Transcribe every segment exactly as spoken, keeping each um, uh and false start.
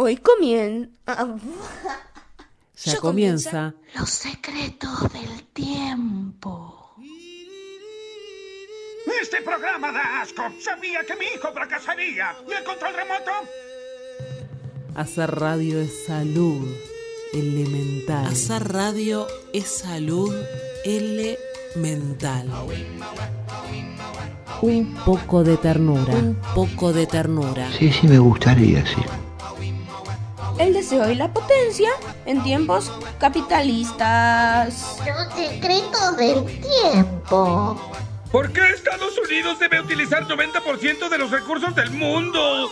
hoy comienza... Ya, ya comienza... Los secretos del tiempo. Este programa da asco. Sabía que mi hijo fracasaría. ¿Y el control remoto? Hacer radio es salud elemental. Hacer radio es salud elemental. Un poco de ternura. Un poco de ternura. Sí, sí, me gustaría, sí. El deseo y la potencia en tiempos capitalistas. Los secretos del tiempo. ¿Por qué Estados Unidos debe utilizar noventa por ciento de los recursos del mundo?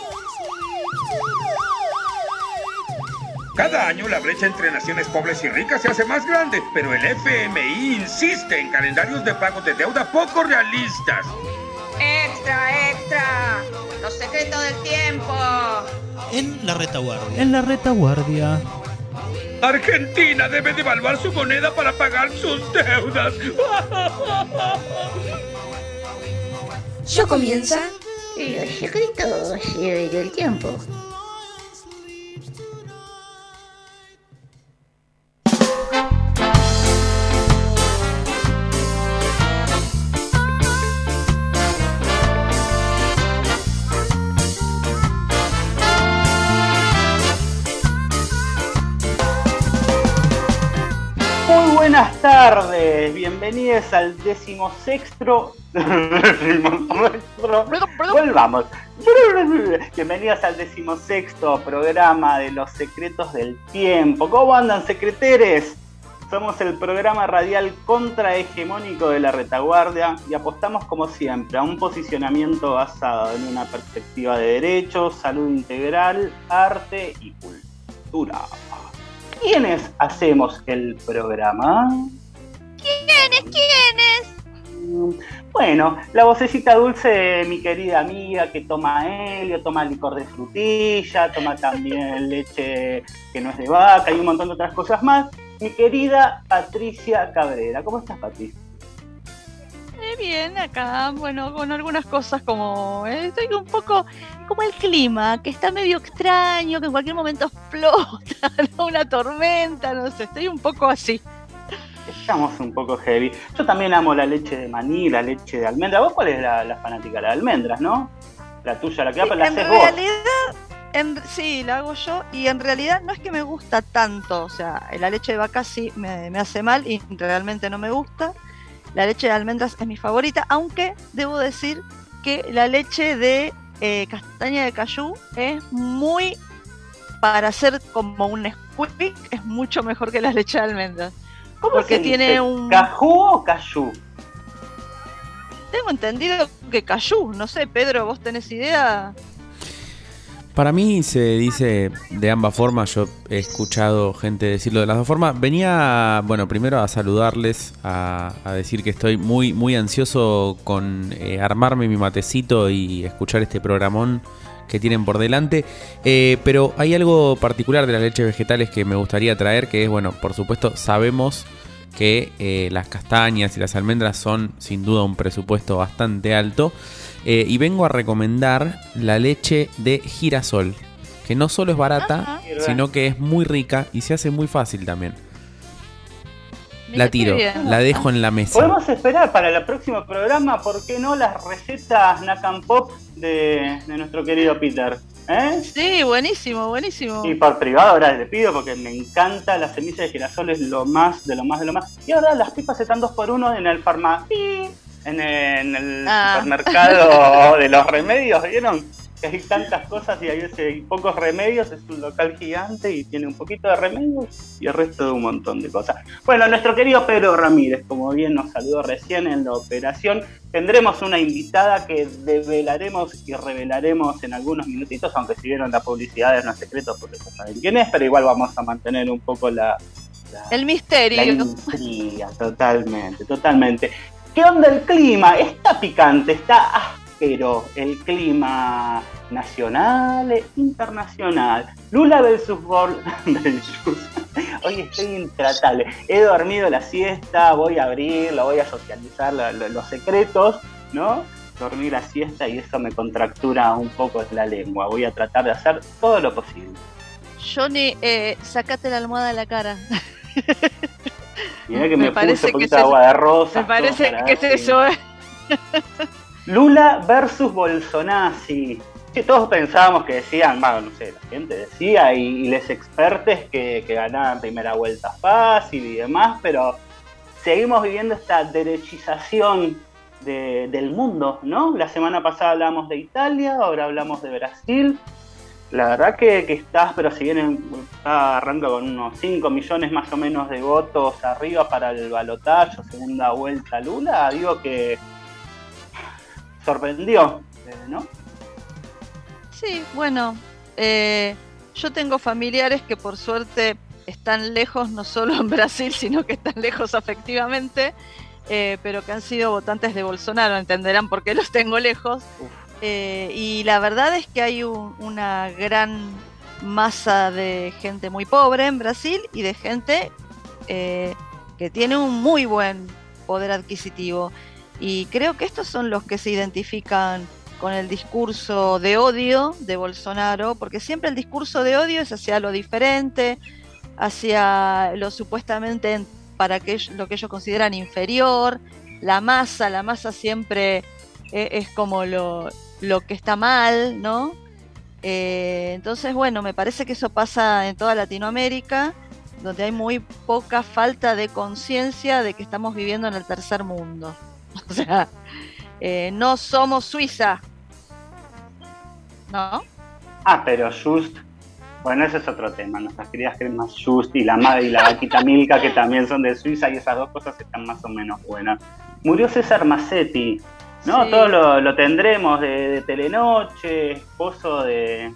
Cada año la brecha entre naciones pobres y ricas se hace más grande, pero el F M I insiste en calendarios de pagos de deuda poco realistas. ¡Extra, extra! ¡Los secretos del tiempo! En la retaguardia. En la retaguardia. Argentina debe devaluar su moneda para pagar sus deudas. Ya comienza... Los secretos del tiempo. Buenas tardes, bienvenidos al decimosexto... Volvamos. Bienvenidos al decimosexto programa de los secretos del tiempo. ¿Cómo andan, secreteres? Somos el programa radial contrahegemónico de la retaguardia y apostamos como siempre a un posicionamiento basado en una perspectiva de derechos, salud integral, arte y cultura. ¿Quiénes hacemos el programa? ¿Quiénes? ¿Quiénes? Bueno, la vocecita dulce de mi querida amiga que toma helio, toma licor de frutilla, toma también leche que no es de vaca y un montón de otras cosas más. Mi querida Patricia Cabrera. ¿Cómo estás, Patricia? Eh, bien, acá, bueno, con algunas cosas como... Eh, estoy un poco... como el clima, que está medio extraño, que en cualquier momento explota, ¿no? Una tormenta, no sé, estoy un poco así. Estamos un poco heavy. Yo también amo la leche de maní, la leche de almendra. ¿Vos cuál es la, la fanática? La de almendras, ¿no? La tuya, la que sí, la haces vos. En realidad, en, sí, la hago yo, y en realidad no es que me gusta tanto, o sea, la leche de vaca sí me, me hace mal y realmente no me gusta. La leche de almendras es mi favorita, aunque debo decir que la leche de Eh, castaña de cayú es muy, para hacer como un squeak, es mucho mejor que la leche de almendras. ¿Cómo porque se tiene dice? un... ¿Cajú o cayú? Tengo entendido que cayú, no sé, Pedro, ¿vos tenés idea? Para mí se dice de ambas formas, yo he escuchado gente decirlo de las dos formas. Venía, bueno, primero a saludarles, a, a decir que estoy muy muy ansioso con eh, armarme mi matecito y escuchar este programón que tienen por delante. Eh, pero hay algo particular de las leches vegetales que me gustaría traer, que es, bueno, por supuesto sabemos que eh, las castañas y las almendras son sin duda un presupuesto bastante alto. Eh, y vengo a recomendar la leche de girasol, que no solo es barata, Ajá. sino que es muy rica y se hace muy fácil también. La tiro, bien. la dejo en la mesa. Podemos esperar para el próximo programa, ¿por qué no las recetas Nakan Pop de, de nuestro querido Peter? ¿Eh? Sí, buenísimo, buenísimo. Y por privado ahora le pido porque me encanta la semilla de girasol, es lo más, de lo más, de lo más. Y ahora las pipas están dos por uno en el farma... En el, en el ah. supermercado de los remedios, ¿vieron? Que hay tantas cosas y hay, hay pocos remedios, es un local gigante y tiene un poquito de remedios y el resto de un montón de cosas. Bueno, nuestro querido Pedro Ramírez, como bien nos saludó recién en la operación, tendremos una invitada que develaremos y revelaremos en algunos minutitos, aunque si vieron la publicidad no es secreto porque ya saben quién es, pero igual vamos a mantener un poco la... la el misterio. La intriga, totalmente, totalmente. ¿Qué onda el clima? Está picante, está áspero el clima nacional e internacional. Lula versus Gol... Hoy estoy intratable. He dormido la siesta, voy a abrirlo, voy a socializar lo, lo, los secretos, ¿no? Dormir la siesta y eso me contractura un poco la lengua. Voy a tratar de hacer todo lo posible. Johnny, eh, sácate la almohada de la cara. Mirá que me, me puse parece un poquito que de agua de rosa. Me parece que es eso, ¿eh? Lula versus Bolsonaro. Sí, todos pensábamos que decían, bueno, no sé, la gente decía y, y les expertos que, que ganaban primera vuelta fácil y demás, pero seguimos viviendo esta derechización de, del mundo, ¿no? La semana pasada hablamos de Italia, ahora hablamos de Brasil. La verdad que, que estás, pero si bien está, arranca con unos cinco millones más o menos de votos arriba para el balotaje, segunda vuelta Lula, digo que sorprendió, ¿no? Sí, bueno, eh, yo tengo familiares que por suerte están lejos, no solo en Brasil, sino que están lejos afectivamente, eh, pero que han sido votantes de Bolsonaro, entenderán por qué los tengo lejos. Eh, y la verdad es que hay un, una gran masa de gente muy pobre en Brasil y de gente eh, que tiene un muy buen poder adquisitivo. Y creo que estos son los que se identifican con el discurso de odio de Bolsonaro, porque siempre el discurso de odio es hacia lo diferente, hacia lo supuestamente para que, lo que ellos consideran inferior, la masa, la masa siempre es, es como lo, lo que está mal, ¿no? Eh, entonces, bueno, me parece que eso pasa en toda Latinoamérica, donde hay muy poca falta de conciencia de que estamos viviendo en el tercer mundo. O sea, eh, no somos Suiza, ¿no? Ah, pero Just, bueno, ese es otro tema. Nuestras queridas cremas Just y la, y la vaquita Milka, que también son de Suiza, y esas dos cosas están más o menos buenas. Murió César Massetti, ¿no? Sí. Todo lo, lo tendremos de, de Telenoche, esposo de...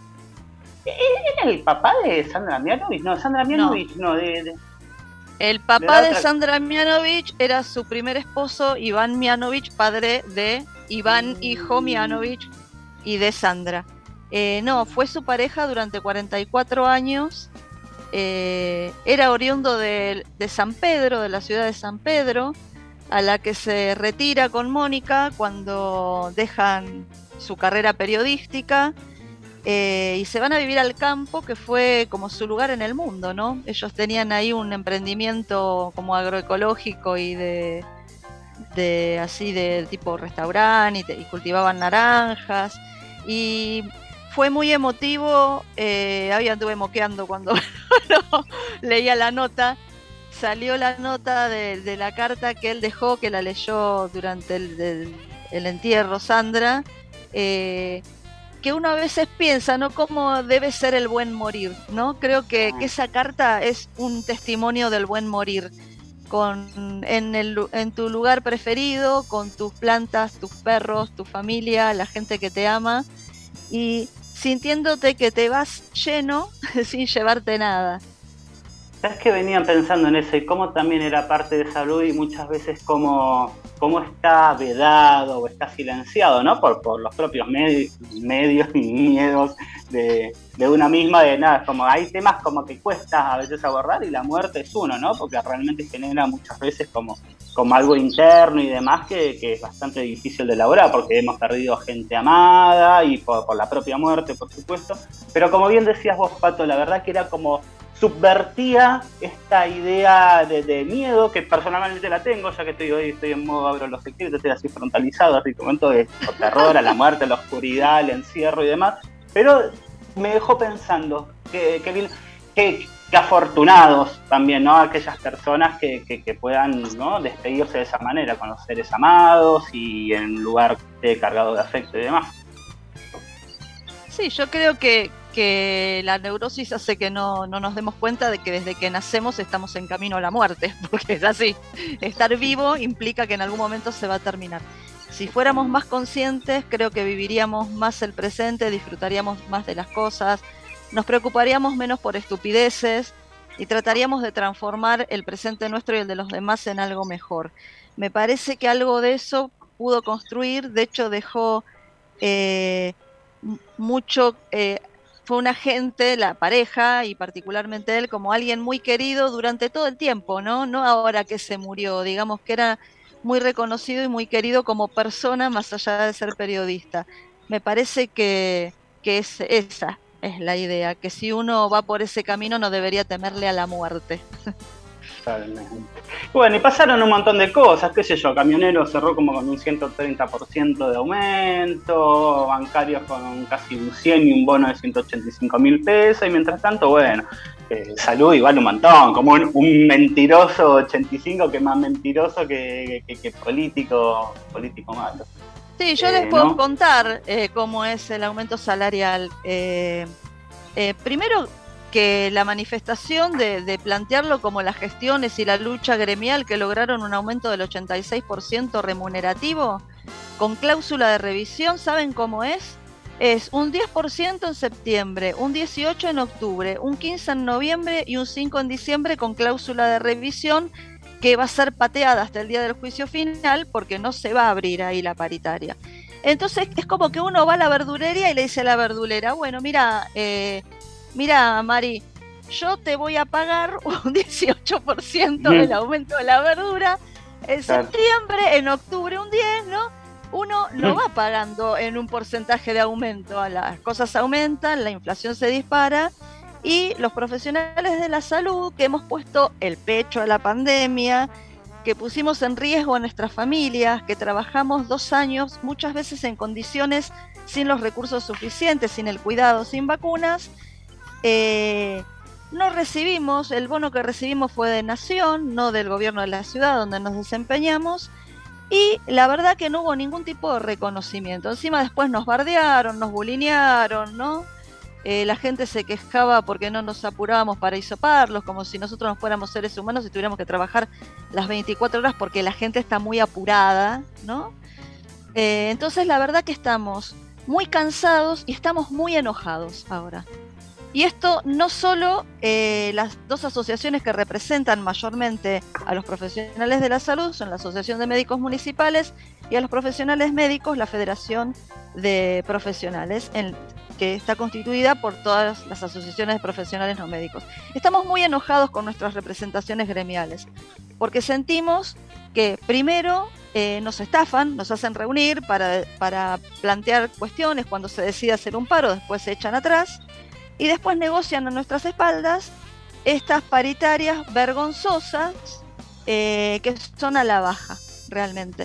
¿Era el papá de Sandra Mianovich? No, Sandra Mianovich, no, no de... de... El papá de, de Sandra Mianovich era su primer esposo, Iván Mianovich, padre de Iván, hijo Mianovich, y de Sandra. Eh, no, fue su pareja durante cuarenta y cuatro años. Eh, era oriundo de, de San Pedro, de la ciudad de San Pedro, a la que se retira con Mónica cuando dejan su carrera periodística. Eh, y se van a vivir al campo, que fue como su lugar en el mundo, ¿no? Ellos tenían ahí un emprendimiento como agroecológico y de, de así de tipo restaurante, y, te, y cultivaban naranjas, y fue muy emotivo. Eh, ahí anduve moqueando cuando no, leía la nota. Salió la nota de, de la carta que él dejó, que la leyó durante el, el, el entierro Sandra, eh, que uno a veces piensa, ¿no?, cómo debe ser el buen morir, ¿no? Creo que, que esa carta es un testimonio del buen morir, con en, el, en tu lugar preferido, con tus plantas, tus perros, tu familia, la gente que te ama, y sintiéndote que te vas lleno sin llevarte nada. ¿Sabes que venían pensando en eso y cómo también era parte de salud y muchas veces cómo, cómo está vedado o está silenciado, ¿no? Por, por los propios medi- medios y miedos de, de una misma, de nada, como hay temas como que cuesta a veces abordar y la muerte es uno, ¿no? Porque realmente genera muchas veces como, como algo interno y demás que, que es bastante difícil de elaborar porque hemos perdido gente amada y por, por la propia muerte, por supuesto. Pero como bien decías vos, Pato, la verdad que era como subvertía esta idea de, de miedo, que personalmente la tengo, ya que estoy hoy estoy en modo abro los secretos, estoy así frontalizado, así comento de terror, a la muerte, a la oscuridad, el encierro y demás, pero me dejó pensando que, que, que, que afortunados también, ¿no? Aquellas personas que, que, que puedan, ¿no?, despedirse de esa manera, con los seres amados y en un lugar cargado de afecto y demás. Sí, yo creo que, que la neurosis hace que no, no nos demos cuenta de que desde que nacemos estamos en camino a la muerte, porque es así. Estar vivo implica que en algún momento se va a terminar. Si fuéramos más conscientes, creo que viviríamos más el presente, disfrutaríamos más de las cosas, nos preocuparíamos menos por estupideces y trataríamos de transformar el presente nuestro y el de los demás en algo mejor. Me parece que algo de eso pudo construir, de hecho dejó eh, mucho... Eh, fue un agente, la pareja, y particularmente él, como alguien muy querido durante todo el tiempo, ¿no? No ahora que se murió, digamos que era muy reconocido y muy querido como persona, más allá de ser periodista. Me parece que, que es esa, es la idea, que si uno va por ese camino no debería temerle a la muerte. Totalmente. Bueno, y pasaron un montón de cosas, qué sé yo, Camioneros cerró como con un ciento treinta por ciento de aumento, bancarios con casi un cien y un bono de ciento ochenta y cinco mil pesos, y mientras tanto, bueno, eh, salud igual un montón, como un, un mentiroso ochenta y cinco que es más mentiroso que, que, que político, político malo. Sí, yo eh, les puedo ¿no? contar eh, cómo es el aumento salarial. Eh, eh, primero, que la manifestación de, de plantearlo como las gestiones y la lucha gremial que lograron un aumento del ochenta y seis por ciento remunerativo con cláusula de revisión, ¿saben cómo es? Es un diez por ciento en septiembre, un dieciocho por ciento en octubre, un quince por ciento en noviembre y un cinco por ciento en diciembre con cláusula de revisión que va a ser pateada hasta el día del juicio final porque no se va a abrir ahí la paritaria. Entonces es como que uno va a la verdulería y le dice a la verdulera, bueno, mira, eh, mira, Mari, yo te voy a pagar un dieciocho por ciento del aumento de la verdura en Claro. septiembre, en octubre un diez por ciento, ¿no? Uno no va pagando en un porcentaje de aumento, las cosas aumentan, la inflación se dispara y los profesionales de la salud que hemos puesto el pecho a la pandemia, que pusimos en riesgo a nuestras familias, que trabajamos dos años muchas veces en condiciones sin los recursos suficientes, sin el cuidado, sin vacunas, eh, no recibimos, el bono que recibimos fue de Nación, no del gobierno de la ciudad donde nos desempeñamos, y la verdad que no hubo ningún tipo de reconocimiento. Encima después nos bardearon, nos bulinearon, ¿no? Eh, la gente se quejaba porque no nos apurábamos para hisoparlos, como si nosotros no fuéramos seres humanos y tuviéramos que trabajar las veinticuatro horas porque la gente está muy apurada, ¿no? Eh, entonces la verdad que estamos muy cansados y estamos muy enojados ahora. Y esto no solo eh, las dos asociaciones que representan mayormente a los profesionales de la salud, son la Asociación de Médicos Municipales y a los profesionales médicos, la Federación de Profesionales, en, que está constituida por todas las asociaciones de profesionales no médicos. Estamos muy enojados con nuestras representaciones gremiales, porque sentimos que primero eh, nos estafan, nos hacen reunir para, para plantear cuestiones cuando se decide hacer un paro, después se echan atrás, y después negocian a nuestras espaldas estas paritarias vergonzosas eh, que son a la baja, realmente.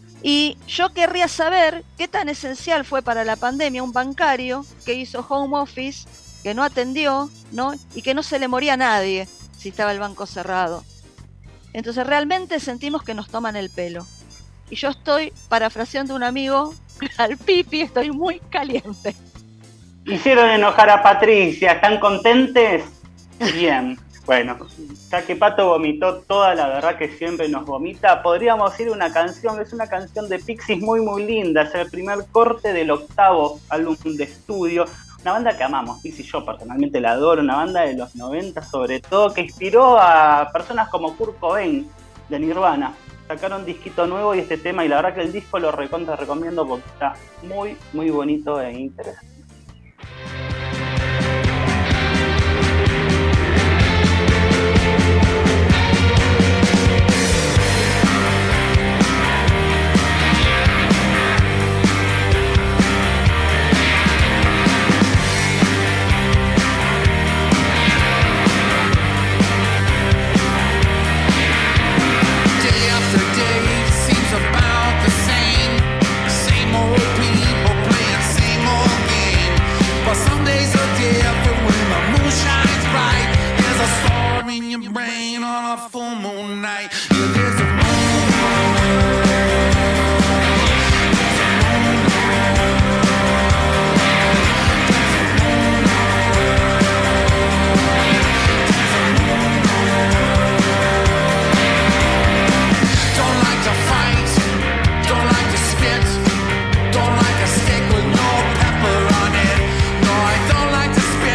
Y yo querría saber qué tan esencial fue para la pandemia un bancario que hizo home office, que no atendió, ¿no? Y que no se le moría a nadie si estaba el banco cerrado. Entonces realmente sentimos que nos toman el pelo. Y yo estoy, parafraseando a un amigo, al pipi, estoy muy caliente. Hicieron enojar a Patricia, ¿están contentes? Bien. Bueno, ya que Pato vomitó toda la verdad que siempre nos vomita, podríamos ir a una canción, es una canción de Pixies muy muy linda, es el primer corte del octavo álbum de estudio, una banda que amamos, Pixies, yo personalmente la adoro, una banda de los noventa sobre todo, que inspiró a personas como Kurt Cobain de Nirvana. Sacaron disquito nuevo y este tema, y la verdad que el disco lo recontra recomiendo porque está muy muy bonito e interesante.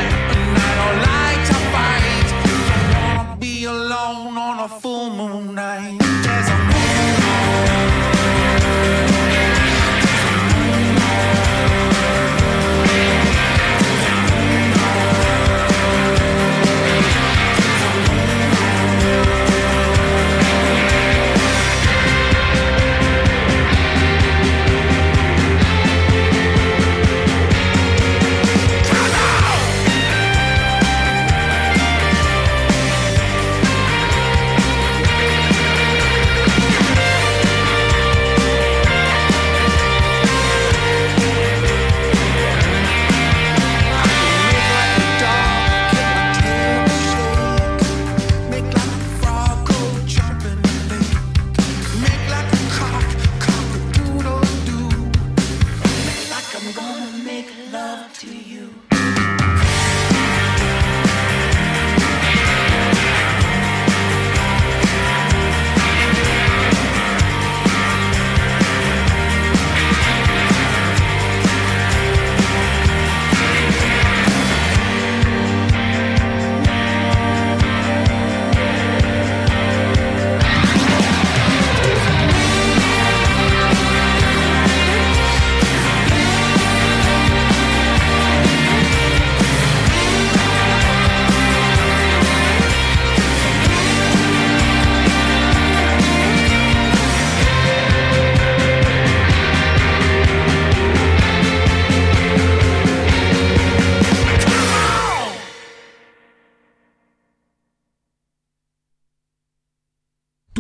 Alone on a full moon night.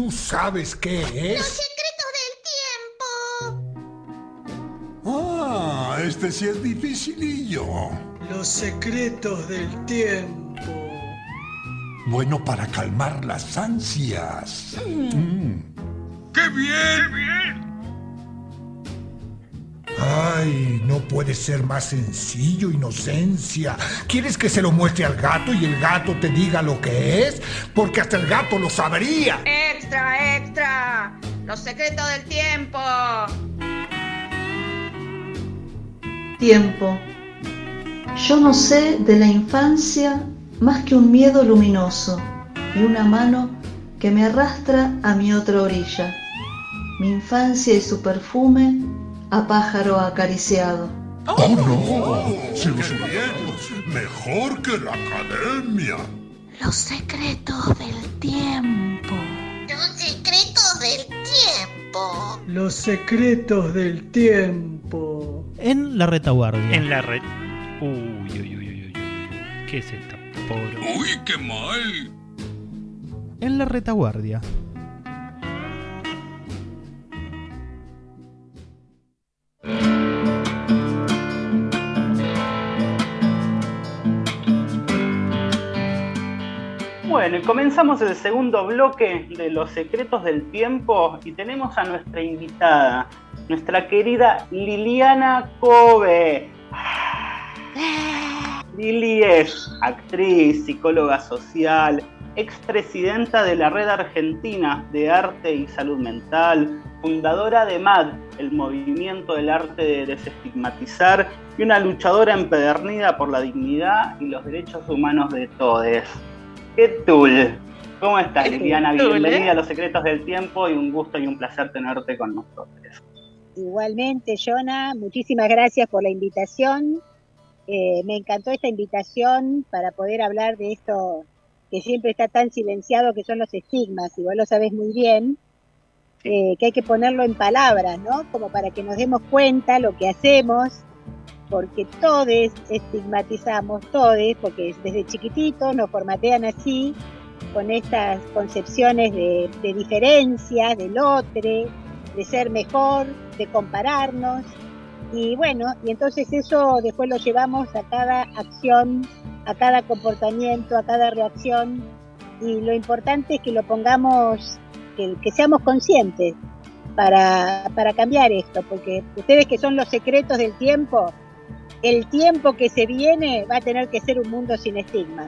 ¿Tú sabes qué es? ¡Los secretos del tiempo! Ah, este sí es dificilillo. Los secretos del tiempo. Bueno, para calmar las ansias. Mm. Mm. ¡Qué bien! ¡Qué bien! Ay, no puede ser más sencillo, Inocencia. ¿Quieres que se lo muestre al gato y el gato te diga lo que es? Porque hasta el gato lo sabría. ¡Extra, extra! Los secretos del tiempo. Tiempo. Yo no sé de la infancia más que un miedo luminoso y una mano que me arrastra a mi otra orilla. Mi infancia y su perfume a pájaro acariciado. ¡Oh, no! ¡Si lo supiéramos! ¡Mejor que la academia! Los secretos del tiempo. Los secretos del tiempo. Los secretos del tiempo. En la retaguardia. En la red. Uy, uy, uy, uy, uy. ¿Qué es esta poro? ¡Uy, qué mal! En la retaguardia. Bueno, y comenzamos el segundo bloque de Los Secretos del Tiempo y tenemos a nuestra invitada, nuestra querida Liliana Cove. Lili es actriz, psicóloga social, expresidenta de la Red Argentina de Arte y Salud Mental, fundadora de M A D, el Movimiento del Arte de Desestigmatizar, y una luchadora empedernida por la dignidad y los derechos humanos de todos. ¿Qué tal? ¿Cómo estás, Liliana? Bienvenida a Los Secretos del Tiempo y un gusto y un placer tenerte con nosotros. Igualmente, Jonah, muchísimas gracias por la invitación. Eh, me encantó esta invitación para poder hablar de esto que siempre está tan silenciado, que son los estigmas, y vos lo sabés muy bien, eh, que hay que ponerlo en palabras, ¿no? Como para que nos demos cuenta lo que hacemos, porque todos estigmatizamos, todos, porque desde chiquititos nos formatean así, con estas concepciones de, de diferencias, del otro, de ser mejor, de compararnos, y bueno, y entonces eso después lo llevamos a cada acción, a cada comportamiento, a cada reacción, y lo importante es que lo pongamos, que, que seamos conscientes para, para cambiar esto, porque ustedes que son los secretos del tiempo, el tiempo que se viene va a tener que ser un mundo sin estigmas.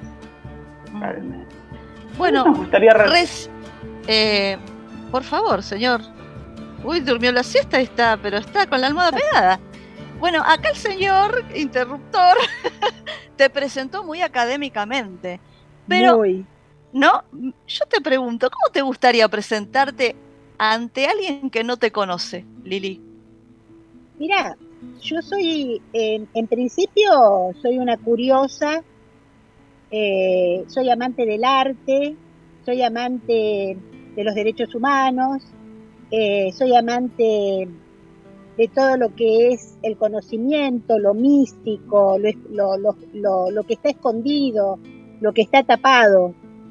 Bueno, Nos gustaría re- res, eh, por favor, señor. Uy, durmió la siesta y está, pero está con la almohada pegada. Bueno, acá el señor interruptor te presentó muy académicamente, pero muy. no, yo te pregunto, ¿cómo te gustaría presentarte ante alguien que no te conoce, Lili? Mirá, yo soy, eh, en principio, soy una curiosa, eh, soy amante del arte, soy amante de los derechos humanos, eh, soy amante de todo lo que es el conocimiento, lo místico, lo, lo, lo, lo, lo que está escondido, lo que está tapado.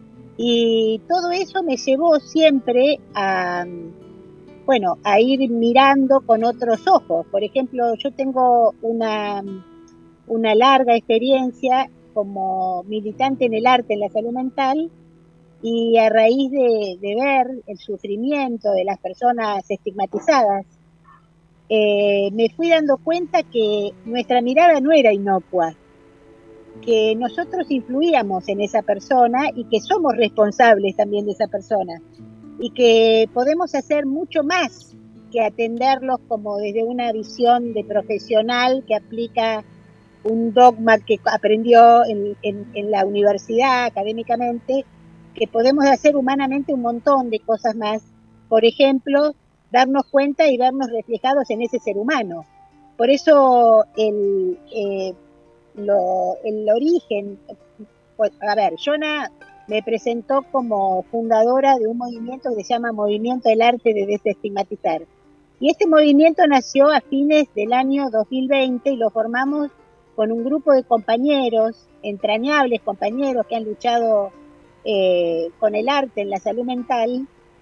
Y todo eso me llevó siempre a, bueno, a ir mirando con otros ojos. Por ejemplo, yo tengo una, una larga experiencia como militante en el arte, en la salud mental, y a raíz de, de ver el sufrimiento de las personas estigmatizadas, eh, me fui dando cuenta que nuestra mirada no era inocua, que nosotros influíamos en esa persona y que somos responsables también de esa persona, y que podemos hacer mucho más que atenderlos como desde una visión de profesional que aplica un dogma que aprendió en, en, en la universidad académicamente, que podemos hacer humanamente un montón de cosas más. Por ejemplo, darnos cuenta y vernos reflejados en ese ser humano. Por eso el, eh, lo, el origen, pues, a ver, Jonah me presentó como fundadora de un movimiento que se llama Movimiento del Arte de Desestigmatizar. Y este movimiento nació a fines del año dos mil veinte y lo formamos con un grupo de compañeros, entrañables compañeros que han luchado eh, con el arte en la salud mental,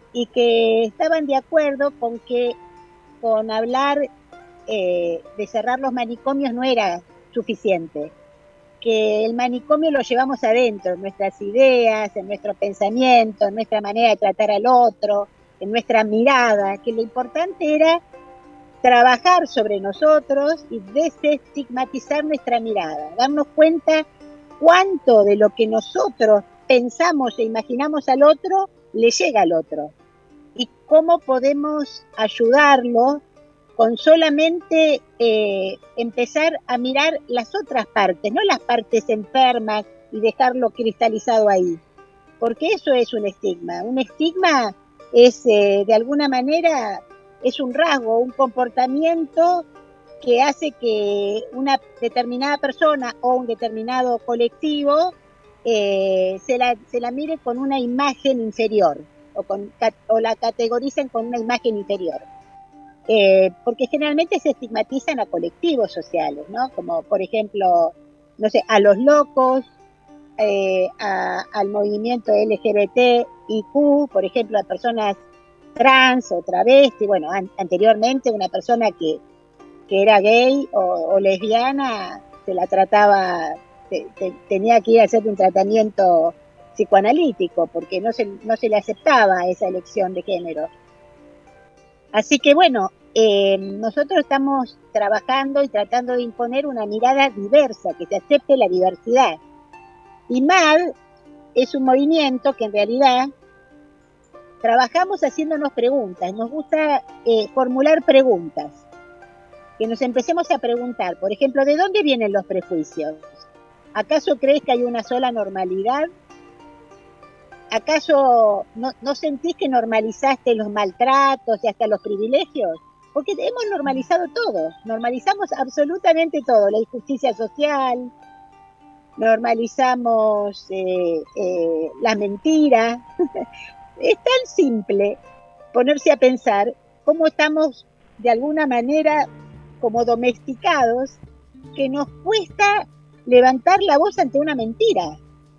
y que estaban de acuerdo con que con hablar eh, de cerrar los manicomios no era suficiente, que el manicomio lo llevamos adentro, en nuestras ideas, en nuestro pensamiento, en nuestra manera de tratar al otro, en nuestra mirada, que lo importante era trabajar sobre nosotros y desestigmatizar nuestra mirada, darnos cuenta cuánto de lo que nosotros pensamos e imaginamos al otro le llega al otro y cómo podemos ayudarlo con solamente eh, empezar a mirar las otras partes, no las partes enfermas y dejarlo cristalizado ahí, porque eso es un estigma. Un estigma es eh, de alguna manera es un rasgo, un comportamiento que hace que una determinada persona o un determinado colectivo eh, se, la, se la mire con una imagen inferior o, con, o la categoricen con una imagen inferior. Eh, porque generalmente se estigmatizan a colectivos sociales, ¿no? Como por ejemplo, no sé, a los locos, eh, a, al movimiento L G B T I Q, por ejemplo, a personas trans o travesti, bueno, an- anteriormente una persona que, que era gay o, o lesbiana se la trataba, te, te, tenía que ir a hacer un tratamiento psicoanalítico porque no se, no se le aceptaba esa elección de género. Así que bueno, eh, nosotros estamos trabajando y tratando de imponer una mirada diversa, que se acepte la diversidad. Y M A D es un movimiento que en realidad trabajamos haciéndonos preguntas, nos gusta eh, formular preguntas, que nos empecemos a preguntar, por ejemplo, ¿de dónde vienen los prejuicios? ¿Acaso crees que hay una sola normalidad? ¿Acaso no, no sentís que normalizaste los maltratos y hasta los privilegios? Porque hemos normalizado todo, normalizamos absolutamente todo, la injusticia social, normalizamos eh, eh, la mentira. Es tan simple ponerse a pensar cómo estamos de alguna manera como domesticados que nos cuesta levantar la voz ante una mentira,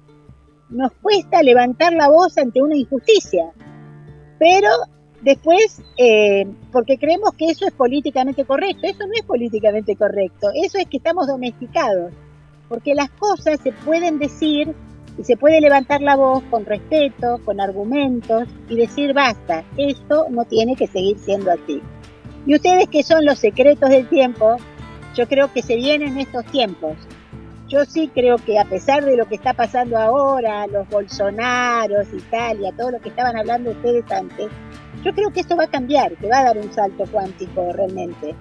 nos cuesta levantar la voz ante una injusticia, pero después, eh, porque creemos que eso es políticamente correcto, eso no es políticamente correcto, eso es que estamos domesticados, porque las cosas se pueden decir y se puede levantar la voz con respeto, con argumentos y decir basta, esto no tiene que seguir siendo así. Y ustedes que son los secretos del tiempo, yo creo que se vienen estos tiempos. Yo sí creo que a pesar de lo que está pasando ahora, los Bolsonaros, Italia, todo lo que estaban hablando ustedes antes, yo creo que esto va a cambiar, que va a dar un salto cuántico realmente.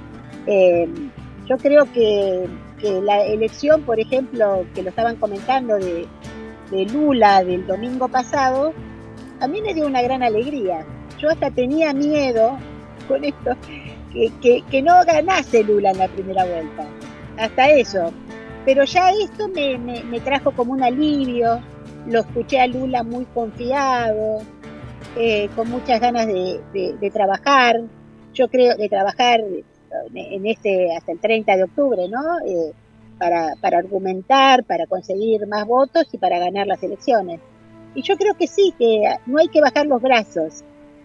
Eh, yo creo que, que la elección, por ejemplo, que lo estaban comentando de, de Lula del domingo pasado, a mí me dio una gran alegría. Yo hasta tenía miedo con esto, que, que, que no ganase Lula en la primera vuelta, hasta eso. Pero ya esto me, me, me trajo como un alivio, lo escuché a Lula muy confiado, eh, con muchas ganas de, de, de trabajar, yo creo, de trabajar en este hasta el treinta de octubre, ¿no? Eh, para, para argumentar, para conseguir más votos y para ganar las elecciones. Y yo creo que sí, que no hay que bajar los brazos,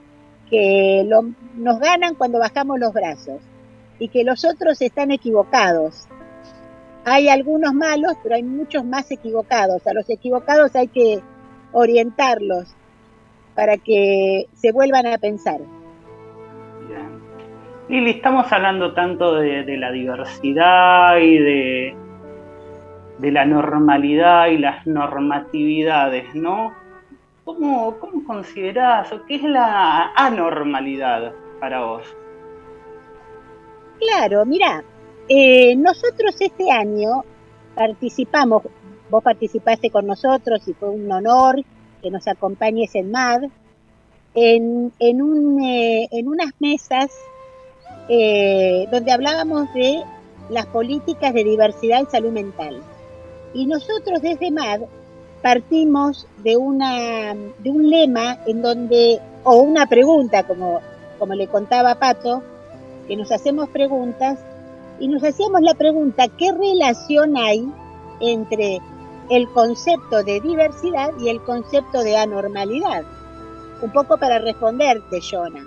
que lo, nos ganan cuando bajamos los brazos y que los otros están equivocados. Hay algunos malos, pero hay muchos más equivocados. A los equivocados hay que orientarlos para que se vuelvan a pensar. Bien. Lili, estamos hablando tanto de, de la diversidad y de, de la normalidad y las normatividades, ¿no? ¿Cómo, cómo considerás o qué es la anormalidad para vos? Claro, mira, eh, nosotros este año participamos, vos participaste con nosotros y fue un honor que nos acompañes en M A D, en, en, un, eh, en unas mesas eh, donde hablábamos de las políticas de diversidad y salud mental. Y nosotros desde M A D partimos de una de un lema en donde, o una pregunta, como, como le contaba Pato, que nos hacemos preguntas, y nos hacíamos la pregunta, ¿qué relación hay entre el concepto de diversidad y el concepto de anormalidad? un poco para responderte, Jonah,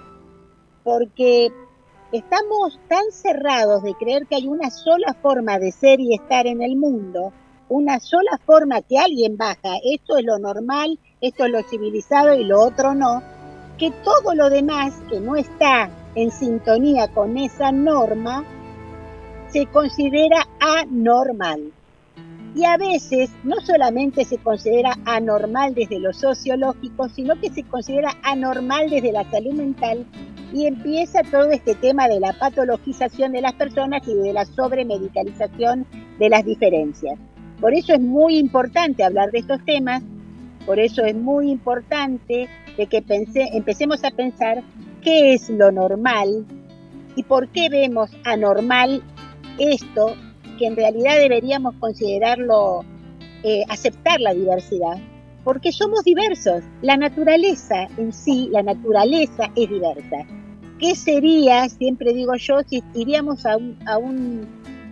porque estamos tan cerrados de creer que hay una sola forma de ser y estar en el mundo, una sola forma que alguien baja, esto es lo normal, esto es lo civilizado y lo otro no, que todo lo demás que no está en sintonía con esa norma se considera anormal. Y a veces no solamente se considera anormal desde lo sociológico, sino que se considera anormal desde la salud mental, y empieza todo este tema de la patologización de las personas y de la sobremedicalización de las diferencias. Por eso es muy importante hablar de estos temas, por eso es muy importante de que pense, empecemos a pensar qué es lo normal y por qué vemos anormal esto, que en realidad deberíamos considerarlo, eh, aceptar la diversidad, porque somos diversos. La naturaleza en sí, la naturaleza es diversa. ¿Qué sería, siempre digo yo, si iríamos a un, a un,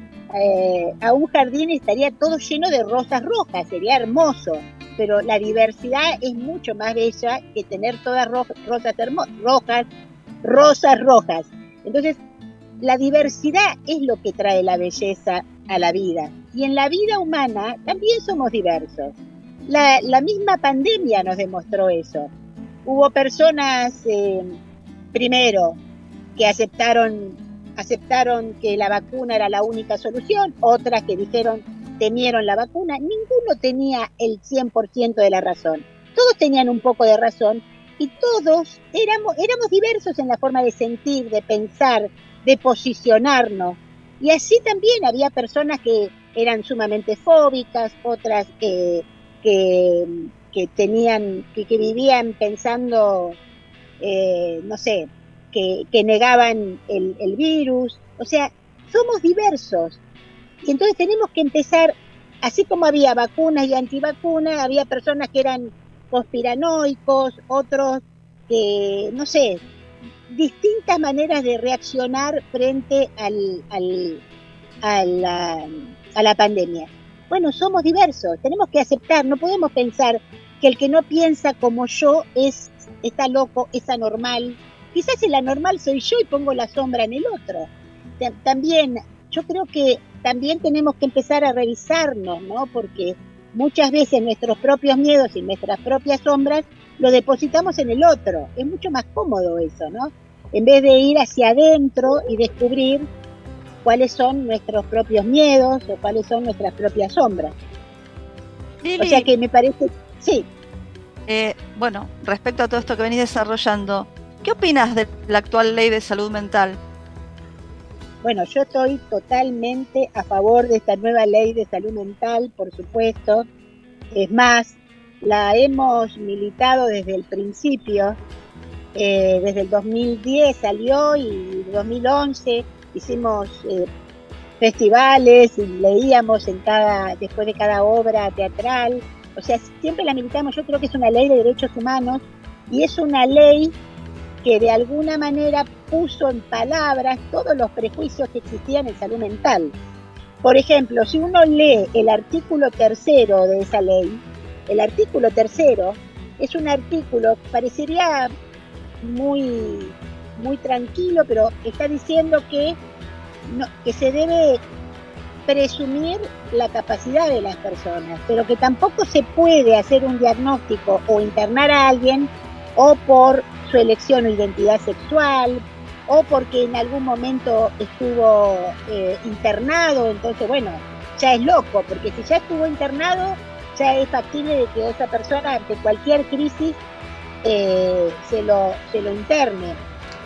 eh, a un jardín y estaría todo lleno de rosas rojas? Sería hermoso, pero la diversidad es mucho más bella que tener todas ro- rosas hermosas, rojas, rosas rojas. Entonces, la diversidad es lo que trae la belleza a la vida. Y en la vida humana también somos diversos. La, la misma pandemia nos demostró eso. Hubo personas, eh, primero, que aceptaron, aceptaron que la vacuna era la única solución, otras que dijeron, temieron la vacuna. Ninguno tenía el cien por ciento de la razón. Todos tenían un poco de razón y todos éramos, éramos diversos en la forma de sentir, de pensar, de posicionarnos. Y así también había personas que eran sumamente fóbicas, otras que, que, que tenían, que, que vivían pensando, eh, no sé, que, que negaban el, el virus. O sea, somos diversos. Y entonces tenemos que empezar, así como había vacunas y antivacunas, había personas que eran conspiranoicos, otros que, no sé, distintas maneras de reaccionar frente al, al, a, la, a la pandemia. Bueno, somos diversos, tenemos que aceptar, no podemos pensar que el que no piensa como yo es está loco, es anormal. Quizás el anormal soy yo y pongo la sombra en el otro. También, yo creo que también tenemos que empezar a revisarnos, ¿no? Porque muchas veces nuestros propios miedos y nuestras propias sombras lo depositamos en el otro. Es mucho más cómodo eso, ¿no? En vez de ir hacia adentro y descubrir cuáles son nuestros propios miedos o cuáles son nuestras propias sombras. Lili, o sea que me parece... Sí. Eh, bueno, respecto a todo esto que venís desarrollando, ¿qué opinas de la actual ley de salud mental? Bueno, yo estoy totalmente a favor de esta nueva ley de salud mental, por supuesto. Es más, la hemos militado desde el principio. Eh, desde el dos mil diez salió y dos mil once hicimos eh, festivales y leíamos en cada, después de cada obra teatral. O sea, siempre la militamos. Yo creo que es una ley de derechos humanos y es una ley que de alguna manera puso en palabras todos los prejuicios que existían en salud mental. Por ejemplo, si uno lee el artículo tercero de esa ley, el artículo tercero es un artículo que parecería muy, muy tranquilo, pero está diciendo que, no, que se debe presumir la capacidad de las personas, pero que tampoco se puede hacer un diagnóstico o internar a alguien o por su elección o identidad sexual o porque en algún momento estuvo eh, internado, entonces bueno, ya es loco, porque si ya estuvo internado, ya es factible de que esa persona ante cualquier crisis eh, se lo, se lo interne,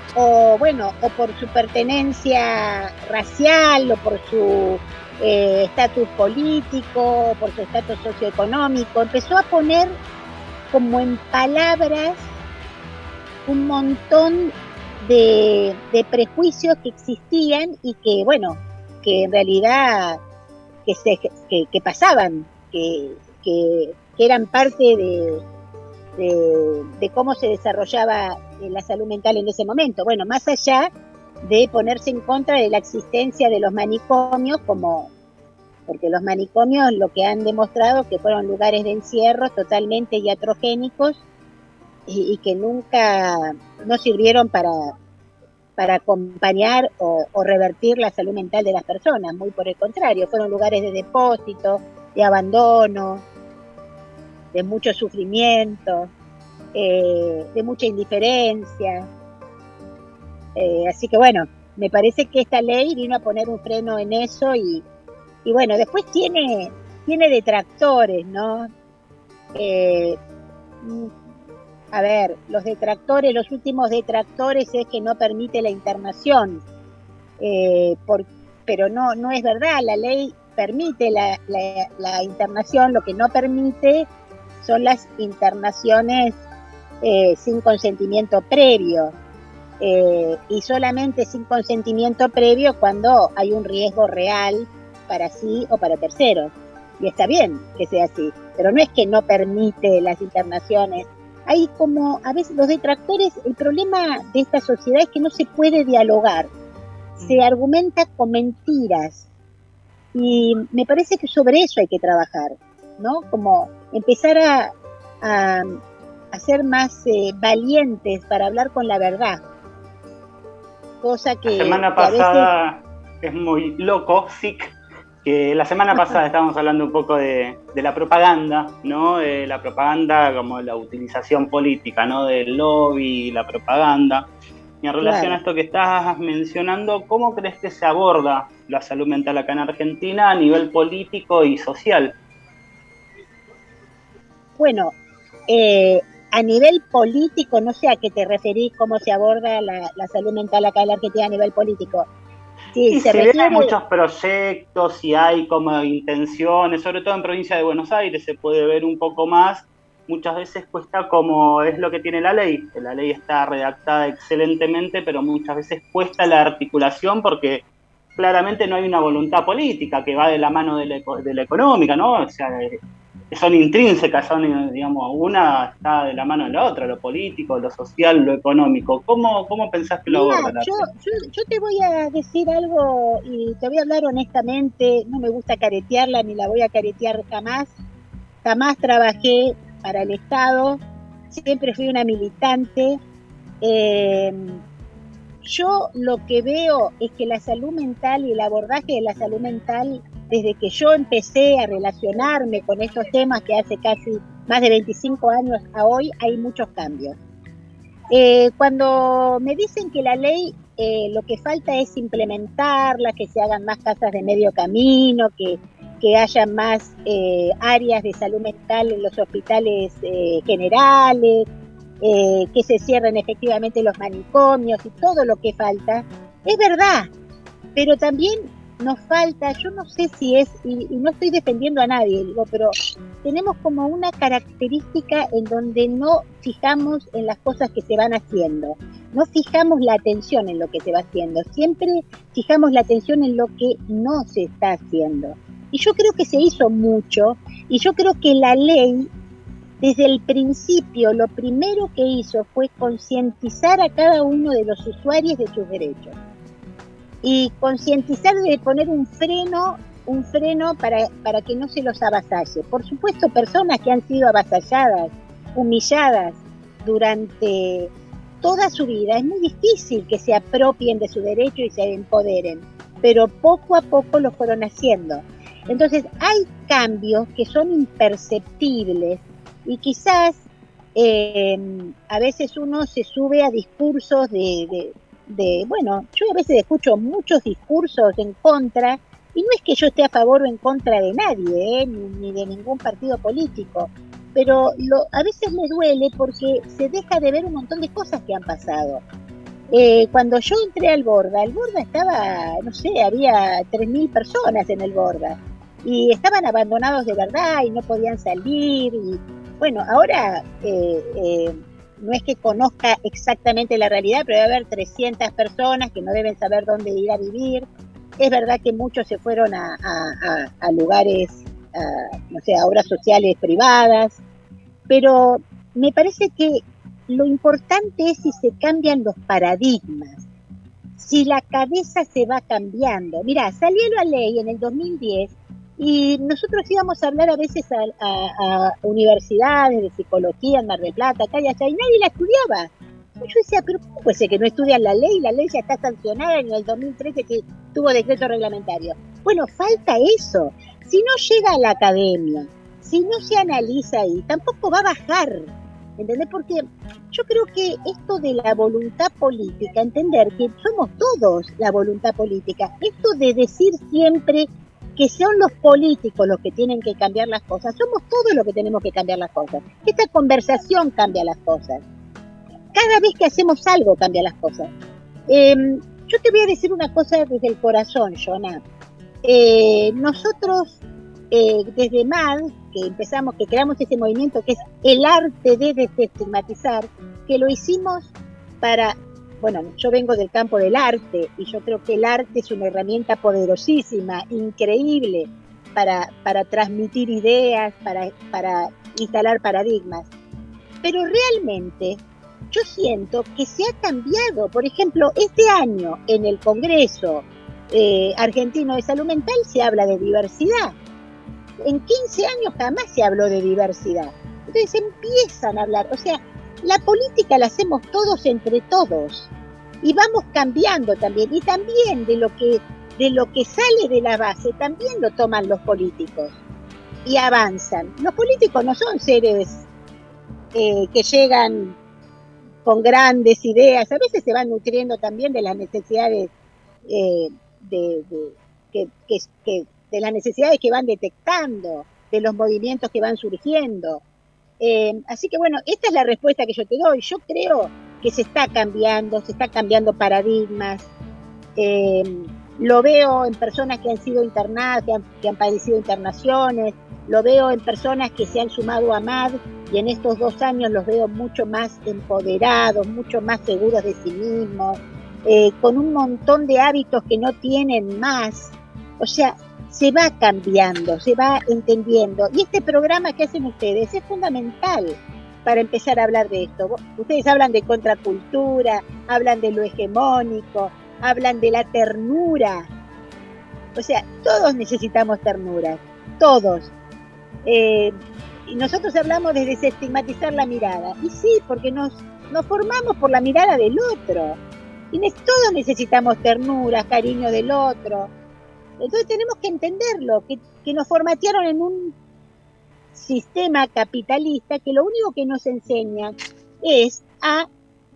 o bueno, o por su pertenencia racial, o por su estatus eh, político, o por su estatus socioeconómico. Empezó a poner como en palabras un montón de, de prejuicios que existían y que, bueno, que en realidad que, se, que, que pasaban, que, que, que eran parte de, de, de cómo se desarrollaba la salud mental en ese momento. Bueno, más allá de ponerse en contra de la existencia de los manicomios, como porque los manicomios lo que han demostrado que fueron lugares de encierro totalmente iatrogénicos, y, y que nunca no sirvieron para, para acompañar o, o revertir la salud mental de las personas, muy por el contrario, fueron lugares de depósito, de abandono, de mucho sufrimiento, eh, de mucha indiferencia. Eh, así que bueno, me parece que esta ley vino a poner un freno en eso y, y bueno, después tiene, tiene detractores, ¿no? Eh, a ver, los detractores, los últimos detractores es que no permite la internación, eh, por, pero no, no es verdad, la ley permite la, la, la internación, lo que no permite son las internaciones eh, sin consentimiento previo, eh, y solamente sin consentimiento previo cuando hay un riesgo real para sí o para terceros, y está bien que sea así, pero no es que no permite las internaciones. Hay como, a veces los detractores, el problema de esta sociedad es que no se puede dialogar, se argumenta con mentiras, y me parece que sobre eso hay que trabajar, ¿no? Como empezar a, a, a ser más eh, valientes para hablar con la verdad. Cosa que... La semana que a pasada veces... es muy loco, sí, que la semana pasada estábamos hablando un poco de, de la propaganda, ¿no? De la propaganda como la utilización política, ¿no? Del lobby, la propaganda. Y en relación claro. a esto que estás mencionando, ¿cómo crees que se aborda la salud mental acá en Argentina a nivel político y social? Bueno, eh, a nivel político, no sé a qué te referís, cómo se aborda la, la salud mental acá en la Argentina a nivel político. Sí, y se, se requiere... ven muchos proyectos y hay como intenciones, sobre todo en provincia de Buenos Aires se puede ver un poco más. Muchas veces cuesta, como es lo que tiene la ley, que la ley está redactada excelentemente, pero muchas veces cuesta la articulación porque claramente no hay una voluntad política que va de la mano de la, de la económica, ¿no? O sea, son intrínsecas, son, digamos, una está de la mano de la otra, lo político, lo social, lo económico. ¿Cómo, cómo pensás que lo Mira, abordan? Yo, yo, yo te voy a decir algo y te voy a hablar honestamente, no me gusta caretearla ni la voy a caretear jamás. Jamás trabajé para el Estado, siempre fui una militante. Eh, yo lo que veo es que la salud mental y el abordaje de la salud mental, desde que yo empecé a relacionarme con esos temas, que hace casi más de veinticinco años a hoy, hay muchos cambios. Eh, cuando me dicen que la ley eh, lo que falta es implementarla, que se hagan más casas de medio camino, que, que haya más eh, áreas de salud mental en los hospitales eh, generales, eh, que se cierren efectivamente los manicomios y todo lo que falta, es verdad, pero también nos falta, yo no sé si es, y, y no estoy defendiendo a nadie, digo, pero tenemos como una característica en donde no fijamos en las cosas que se van haciendo, no fijamos la atención en lo que se va haciendo, siempre fijamos la atención en lo que no se está haciendo. Y yo creo que se hizo mucho, y yo creo que la ley, desde el principio, lo primero que hizo fue concientizar a cada uno de los usuarios de sus derechos. Y concientizar de poner un freno, un freno para, para que no se los avasalle. Por supuesto, personas que han sido avasalladas, humilladas durante toda su vida, es muy difícil que se apropien de su derecho y se empoderen, pero poco a poco lo fueron haciendo. Entonces, hay cambios que son imperceptibles y quizás eh, a veces uno se sube a discursos de... de de, bueno, yo a veces escucho muchos discursos en contra, y no es que yo esté a favor o en contra de nadie, ¿eh? ni, ni de ningún partido político, pero lo, a veces me duele porque se deja de ver un montón de cosas que han pasado. Eh, cuando yo entré al Borda, el Borda estaba, no sé, había tres mil personas en el Borda, y estaban abandonados de verdad y no podían salir, y bueno, ahora... Eh, eh, no es que conozca exactamente la realidad, pero debe haber trescientas personas que no deben saber dónde ir a vivir. Es verdad que muchos se fueron a, a, a, a lugares, a, no sé, a obras sociales privadas, pero me parece que lo importante es si se cambian los paradigmas, si la cabeza se va cambiando. Mirá, salió la ley en el dos mil diez Y nosotros íbamos a hablar a veces a, a, a universidades de psicología en Mar del Plata, acá y allá, y nadie la estudiaba. Yo decía, pero ¿cómo puede ser que no estudian la ley? La ley ya está sancionada en el dos mil trece que tuvo decreto reglamentario. Bueno, falta eso. Si no llega a la academia, si no se analiza ahí, tampoco va a bajar. ¿Entendés? Porque yo creo que esto de la voluntad política, entender que somos todos la voluntad política, esto de decir siempre que son los políticos los que tienen que cambiar las cosas, somos todos los que tenemos que cambiar las cosas. Esta conversación cambia las cosas. Cada vez que hacemos algo cambia las cosas. Eh, yo te voy a decir una cosa desde el corazón, Jonah. Eh, nosotros, eh, desde M A D, que empezamos, que creamos ese movimiento que es el arte de desestigmatizar, que lo hicimos para, bueno, yo vengo del campo del arte y yo creo que el arte es una herramienta poderosísima, increíble para, para transmitir ideas, para, para instalar paradigmas. Pero realmente yo siento que se ha cambiado. Por ejemplo, este año en el Congreso eh, Argentino de Salud Mental se habla de diversidad. En quince años jamás se habló de diversidad. Entonces empiezan a hablar. O sea, la política la hacemos todos entre todos. Y vamos cambiando también. Y también de lo que, de lo que sale de la base, también lo toman los políticos. Y avanzan. Los políticos no son seres eh, que llegan con grandes ideas, a veces se van nutriendo también de las necesidades eh, de, de, que, que, que, de las necesidades que van detectando, de los movimientos que van surgiendo. Eh, así que bueno, esta es la respuesta que yo te doy. Yo creo que se está cambiando, se está cambiando paradigmas. Eh, lo veo en personas que han sido internadas, que han, que han padecido internaciones, lo veo en personas que se han sumado a M A D y en estos dos años los veo mucho más empoderados, mucho más seguros de sí mismos, eh, con un montón de hábitos que no tienen más. O sea, se va cambiando, se va entendiendo. Y este programa que hacen ustedes es fundamental para empezar a hablar de esto. Ustedes hablan de contracultura, hablan de lo hegemónico, hablan de la ternura. O sea, todos necesitamos ternura, todos. Eh, y nosotros hablamos de desestigmatizar la mirada. Y sí, porque nos, nos formamos por la mirada del otro. Y ne- todos necesitamos ternura, cariño del otro. Entonces tenemos que entenderlo, que, que nos formatearon en un sistema capitalista que lo único que nos enseña es a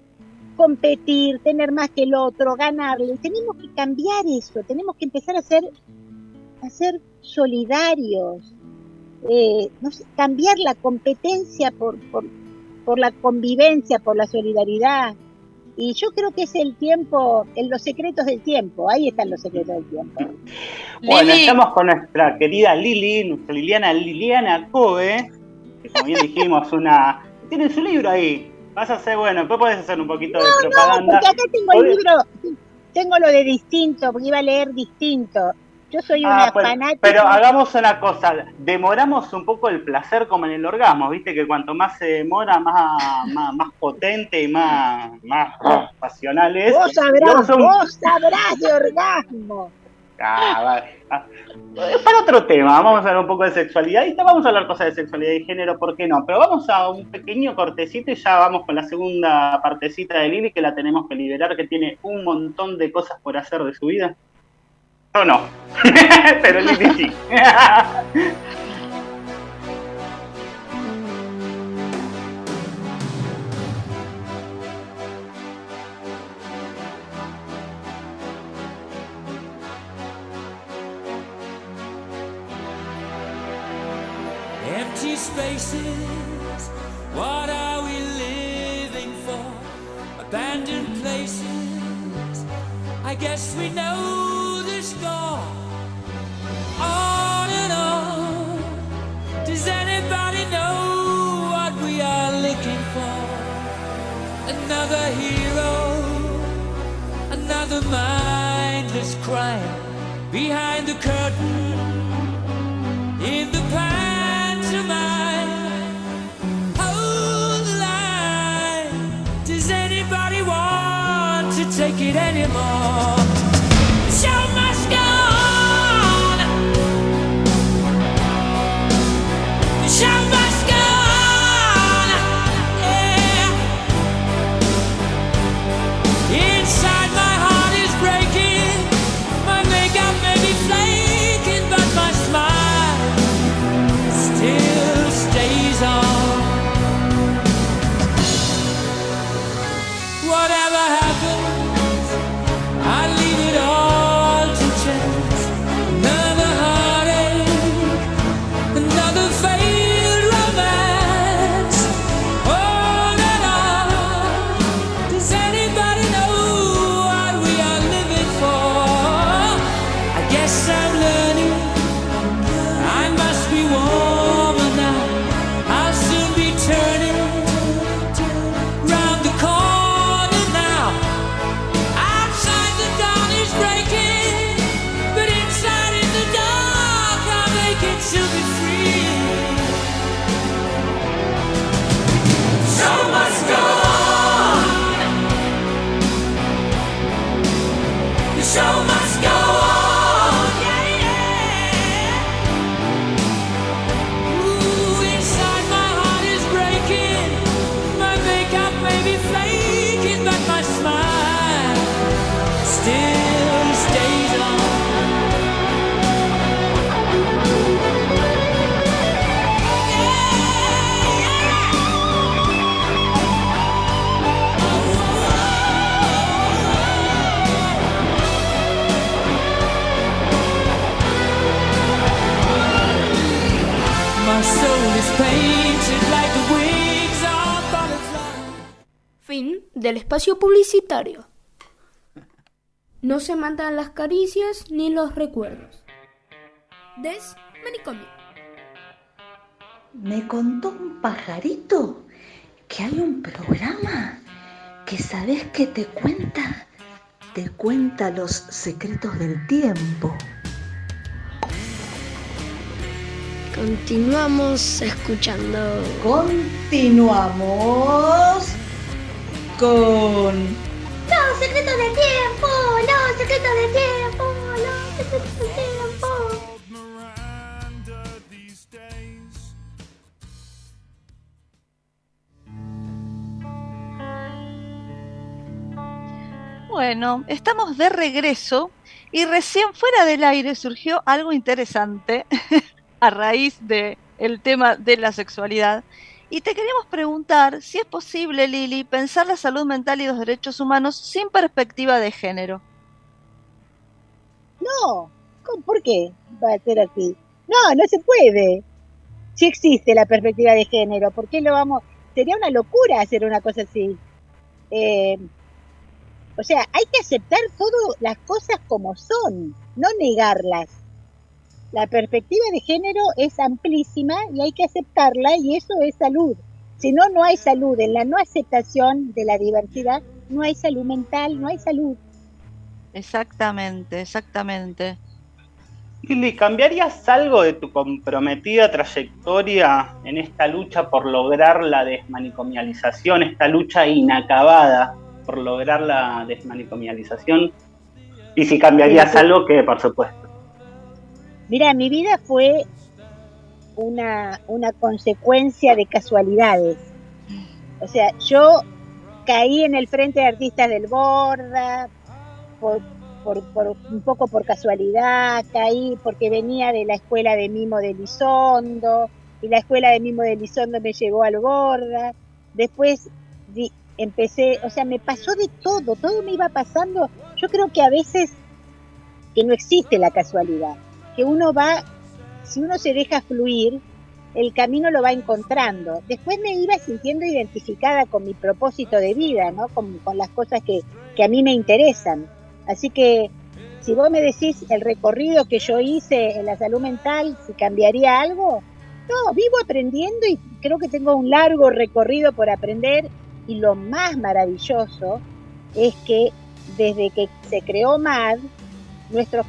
competir, tener más que el otro, ganarle. Tenemos que cambiar eso, tenemos que empezar a ser, a ser solidarios. Eh, no sé, cambiar la competencia por, por, por la convivencia, por la solidaridad. Y yo creo que es el tiempo, en los secretos del tiempo, ahí están los secretos del tiempo. Bueno, estamos con nuestra querida Lili, nuestra Liliana Liliana Cove, que como bien dijimos, una tiene su libro ahí. Vas a hacer, bueno, después podés hacer un poquito no, de propaganda. No, porque acá tengo el libro, tengo lo de distinto, porque iba a leer distinto. Yo soy una ah, pues, fanática. Pero hagamos una cosa, demoramos un poco el placer como en el orgasmo, viste que cuanto más se demora, más, más, más potente y más, más pasional es. Vos sabrás, un... vos sabrás de orgasmo. Ah, vale. ah. Para otro tema, vamos a hablar un poco de sexualidad y vamos a hablar cosas de sexualidad y género, ¿por qué no? Pero vamos a un pequeño cortecito y ya vamos con la segunda partecita de Lili que la tenemos que liberar, que tiene un montón de cosas por hacer de su vida. ¿O no? Pero Lili sí. Empty spaces, what are we living for? Abandoned places, I guess we know the score. On and on, does anybody know what we are looking for? Another hero, another mindless crime, behind the curtain, in the pantomime. Hold the line, does anybody want to take it anymore? The show must go on, still stays on. My soul is painted like the wings of butterflies. Fin del espacio publicitario. No se matan las caricias ni los recuerdos. Des Manicomio. Me contó un pajarito que hay un programa que sabes que te cuenta, te cuenta los secretos del tiempo. Continuamos escuchando. Continuamos con Los secretos del tiempo, los secretos del tiempo, los secretos del tiempo. Bueno, estamos de regreso y recién fuera del aire surgió algo interesante a raíz del tema de la sexualidad. Y te queríamos preguntar si es posible, Lili, pensar la salud mental y los derechos humanos sin perspectiva de género. No, ¿cómo? ¿Por qué va a ser así? No, no se puede. Si existe la perspectiva de género, ¿por qué lo vamos? Sería una locura hacer una cosa así. Eh, o sea, hay que aceptar todas las cosas como son, no negarlas. La perspectiva de género es amplísima y hay que aceptarla y eso es salud. Si no, no hay salud. En la no aceptación de la diversidad no hay salud mental, no hay salud. Exactamente, exactamente. Lili, ¿cambiarías algo de tu comprometida trayectoria en esta lucha por lograr la desmanicomialización, esta lucha inacabada por lograr la desmanicomialización? Y si cambiarías algo, que por supuesto. Mira, mi vida fue una, una consecuencia de casualidades. O sea, yo caí en el Frente de Artistas del Borda, por, por, por, un poco por casualidad, caí porque venía de la escuela de mimo de Elizondo, y la escuela de mimo de Elizondo me llevó al Borda. Después di, empecé, o sea, me pasó de todo, todo me iba pasando. Yo creo que a veces que no existe la casualidad, que uno va, si uno se deja fluir, el camino lo va encontrando. Después me iba sintiendo identificada con mi propósito de vida, ¿no? Con, con las cosas que, que a mí me interesan. Así que, si vos me decís el recorrido que yo hice en la salud mental, si cambiaría algo, no, vivo aprendiendo y creo que tengo un largo recorrido por aprender, y lo más maravilloso es que desde que se creó M A D, nuestros...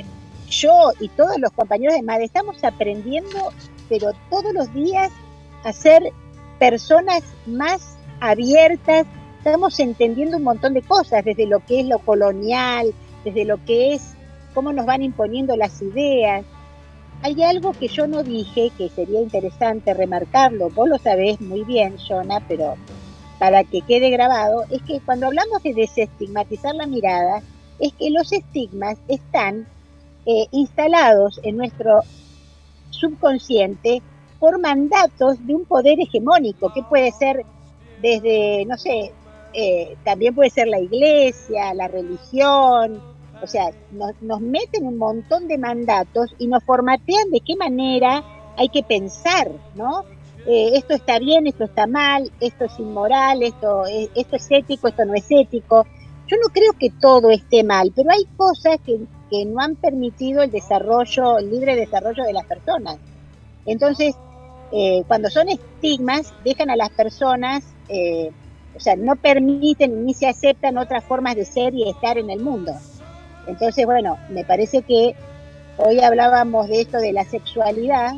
yo y todos los compañeros de M A D estamos aprendiendo, pero todos los días, a ser personas más abiertas. Estamos entendiendo un montón de cosas, desde lo que es lo colonial, desde lo que es cómo nos van imponiendo las ideas. Hay algo que yo no dije, que sería interesante remarcarlo, vos lo sabés muy bien, Jonah, pero para que quede grabado, es que cuando hablamos de desestigmatizar la mirada, es que los estigmas están Eh, instalados en nuestro subconsciente por mandatos de un poder hegemónico, que puede ser desde, no sé, eh, también puede ser la iglesia, la religión. O sea, nos, nos meten un montón de mandatos y nos formatean de qué manera hay que pensar, ¿no? Eh, esto está bien, esto está mal, esto es inmoral, esto, eh, esto es ético, esto no es ético. Yo no creo que todo esté mal, pero hay cosas que que no han permitido el desarrollo, el libre desarrollo de las personas. Entonces, eh, cuando son estigmas, dejan a las personas, eh, o sea, no permiten ni se aceptan otras formas de ser y estar en el mundo. Entonces, bueno, me parece que hoy hablábamos de esto de la sexualidad,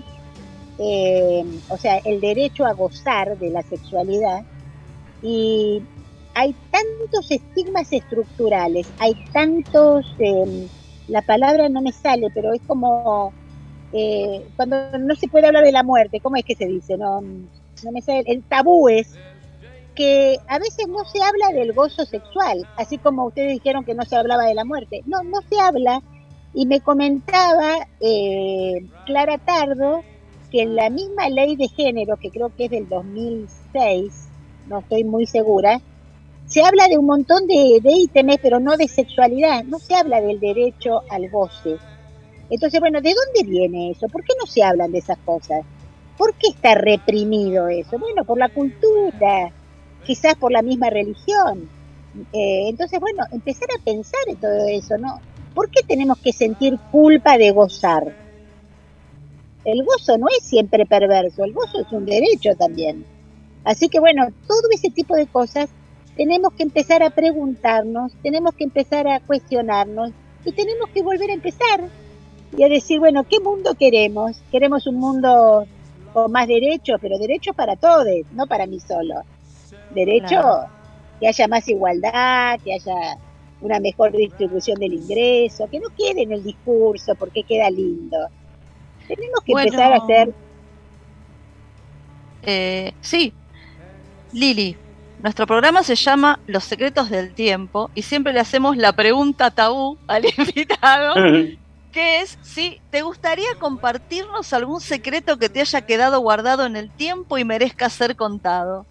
eh, o sea, el derecho a gozar de la sexualidad, y hay tantos estigmas estructurales, hay tantos... Eh, la palabra no me sale, pero es como eh, cuando no se puede hablar de la muerte, ¿cómo es que se dice? No, no me sale, el tabúes, porque a veces no se habla del gozo sexual, así como ustedes dijeron que no se hablaba de la muerte. No, no se habla. Y me comentaba eh, Clara Tardo que en la misma ley de género, que creo que es del dos mil seis, no estoy muy segura, se habla de un montón de, de ítems, pero no de sexualidad, no se habla del derecho al goce. Entonces, bueno, ¿de dónde viene eso? ¿Por qué no se hablan de esas cosas? ¿Por qué está reprimido eso? Bueno, por la cultura, quizás por la misma religión. Eh, entonces, bueno, empezar a pensar en todo eso, ¿no? ¿Por qué tenemos que sentir culpa de gozar? El gozo no es siempre perverso, el gozo es un derecho también. Así que, bueno, todo ese tipo de cosas tenemos que empezar a preguntarnos, tenemos que empezar a cuestionarnos y tenemos que volver a empezar y a decir, bueno, ¿qué mundo queremos? Queremos un mundo con más derechos, pero derechos para todos, no para mí solo. Derecho, claro, que haya más igualdad, que haya una mejor distribución del ingreso, que no quede en el discurso porque queda lindo. Tenemos que bueno, empezar a hacer... Eh, sí, Lili, nuestro programa se llama Los Secretos del Tiempo y siempre le hacemos la pregunta tabú al invitado, que es si te gustaría compartirnos algún secreto que te haya quedado guardado en el tiempo y merezca ser contado.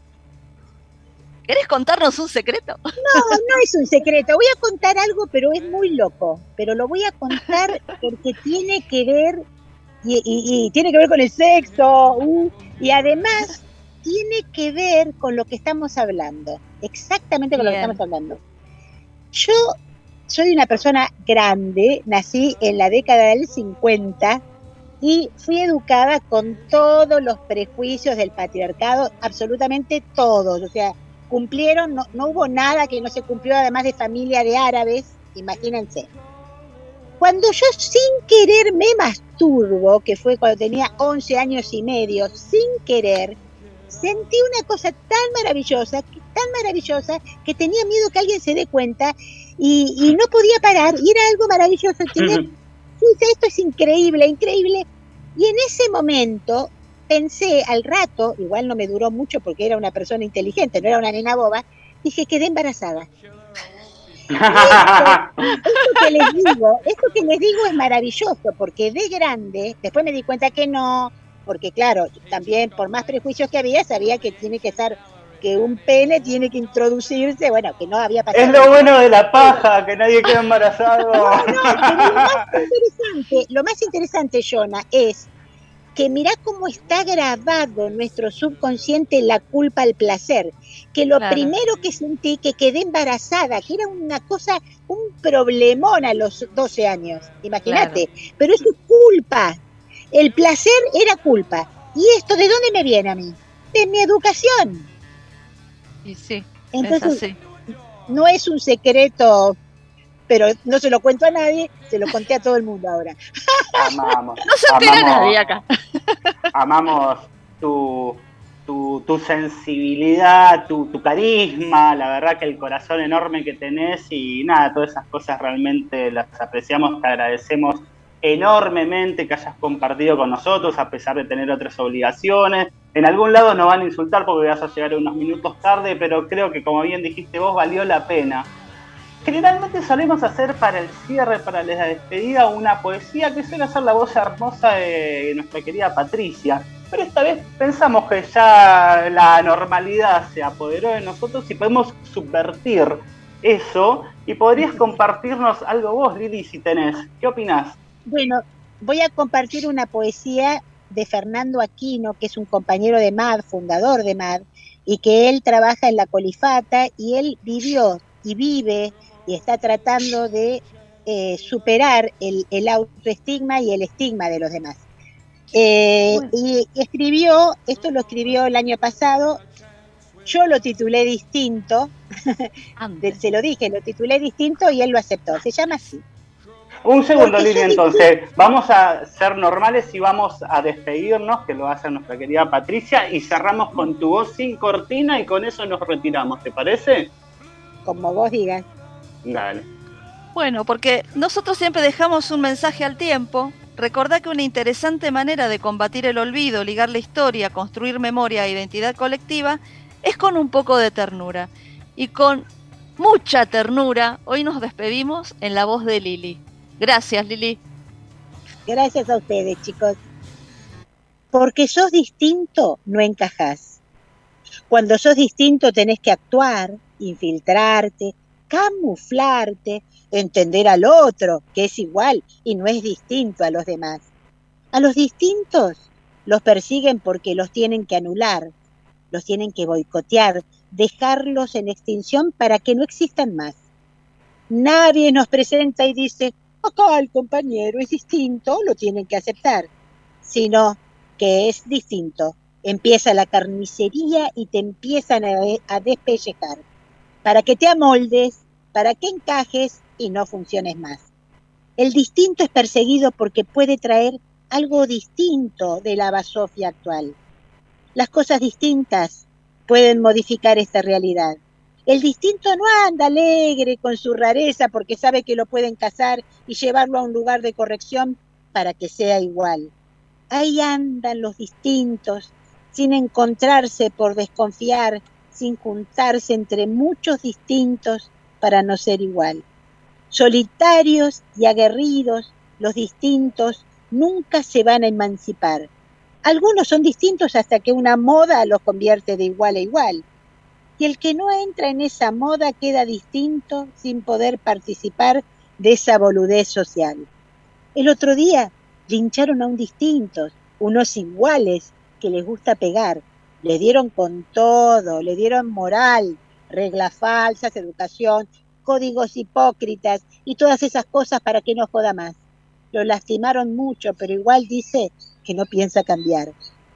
¿Querés contarnos un secreto? No, no es un secreto. Voy a contar algo, pero es muy loco. Pero lo voy a contar porque tiene que ver, y, y, y tiene que ver con el sexo, uh, y además tiene que ver con lo que estamos hablando. Exactamente con Bien. Lo que estamos hablando. Yo soy una persona grande, nací en la década del cincuenta y fui educada con todos los prejuicios del patriarcado, absolutamente todos. O sea, cumplieron, no, no hubo nada que no se cumplió, además de familia de árabes, imagínense. Cuando yo sin querer me masturbo, que fue cuando tenía once años y medio, sin querer, sentí una cosa tan maravillosa, tan maravillosa, que tenía miedo que alguien se dé cuenta y, y no podía parar, y era algo maravilloso. Tenía, esto es increíble, increíble. Y en ese momento pensé al rato, igual no me duró mucho porque era una persona inteligente, no era una nena boba, dije, quedé embarazada. Esto, esto que les digo, esto que les digo es maravilloso, porque de grande, después me di cuenta que no, porque claro, también por más prejuicios que había, sabía que tiene que estar, que un pene tiene que introducirse, bueno, que no había pasado. Es lo bueno de la paja, que nadie queda embarazado. No, no, pero lo más interesante, lo más interesante, Jonah, es que mirá cómo está grabado en nuestro subconsciente la culpa al placer, que lo claro. primero que sentí, que quedé embarazada, que era una cosa, un problemón a los doce años, imagínate, claro. pero eso es culpa, el placer era culpa, y esto ¿de dónde me viene a mí? De mi educación. Y sí, entonces, es así. No es un secreto, pero no se lo cuento a nadie, se lo conté a todo el mundo ahora. Amamos. No se entera nadie acá. Amamos tu, tu, tu sensibilidad, tu, tu carisma, la verdad que el corazón enorme que tenés y nada, todas esas cosas realmente las apreciamos, te agradecemos enormemente que hayas compartido con nosotros a pesar de tener otras obligaciones. En algún lado nos van a insultar porque vas a llegar unos minutos tarde, pero creo que como bien dijiste vos, valió la pena. Generalmente solemos hacer para el cierre, para la despedida, una poesía que suele ser la voz hermosa de nuestra querida Patricia. Pero esta vez pensamos que ya la normalidad se apoderó de nosotros y podemos subvertir eso. Y podrías compartirnos algo vos, Lili, si tenés. ¿Qué opinás? Bueno, voy a compartir una poesía de Fernando Aquino, que es un compañero de M A D, fundador de M A D, y que él trabaja en la Colifata y él vivió y vive y está tratando de eh, superar el, el autoestigma y el estigma de los demás. Eh, bueno. Y escribió, esto lo escribió el año pasado, yo lo titulé distinto, se lo dije, lo titulé distinto y él lo aceptó, se llama así. Un segundo, Lili, entonces, vamos a ser normales y vamos a despedirnos, que lo hace nuestra querida Patricia, y cerramos con tu voz sin cortina y con eso nos retiramos, ¿te parece? Como vos digas. Dale. Bueno, porque nosotros siempre dejamos un mensaje al tiempo. Recordá que una interesante manera de combatir el olvido, ligar la historia, construir memoria e identidad colectiva es con un poco de ternura. Y con mucha ternura, hoy nos despedimos en la voz de Lili. Gracias, Lili. Gracias a ustedes, chicos. Porque sos distinto, no encajás. Cuando sos distinto tenés que actuar, infiltrarte, camuflarte, entender al otro, que es igual y no es distinto a los demás. A los distintos los persiguen porque los tienen que anular, los tienen que boicotear, dejarlos en extinción para que no existan más. Nadie nos presenta y dice, acá el compañero es distinto, lo tienen que aceptar, sino que es distinto. Empieza la carnicería y te empiezan a, a despellejar, para que te amoldes, para que encajes y no funciones más. El distinto es perseguido porque puede traer algo distinto de la basofia actual. Las cosas distintas pueden modificar esta realidad. El distinto no anda alegre con su rareza porque sabe que lo pueden cazar y llevarlo a un lugar de corrección para que sea igual. Ahí andan los distintos, sin encontrarse por desconfiar, sin juntarse entre muchos distintos para no ser igual. Solitarios y aguerridos, los distintos nunca se van a emancipar. Algunos son distintos hasta que una moda los convierte de igual a igual. Y el que no entra en esa moda queda distinto sin poder participar de esa boludez social. El otro día lincharon a un distintos, unos iguales que les gusta pegar. Le dieron con todo, le dieron moral, reglas falsas, educación, códigos hipócritas y todas esas cosas para que no joda más. Lo lastimaron mucho, pero igual dice que no piensa cambiar.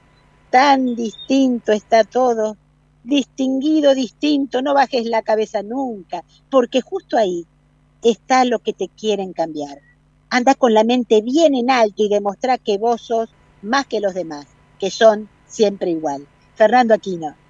Tan distinto está todo, distinguido, distinto, no bajes la cabeza nunca, porque justo ahí está lo que te quieren cambiar. Anda con la mente bien en alto y demostrá que vos sos más que los demás, que son siempre igual. Fernando Aquino.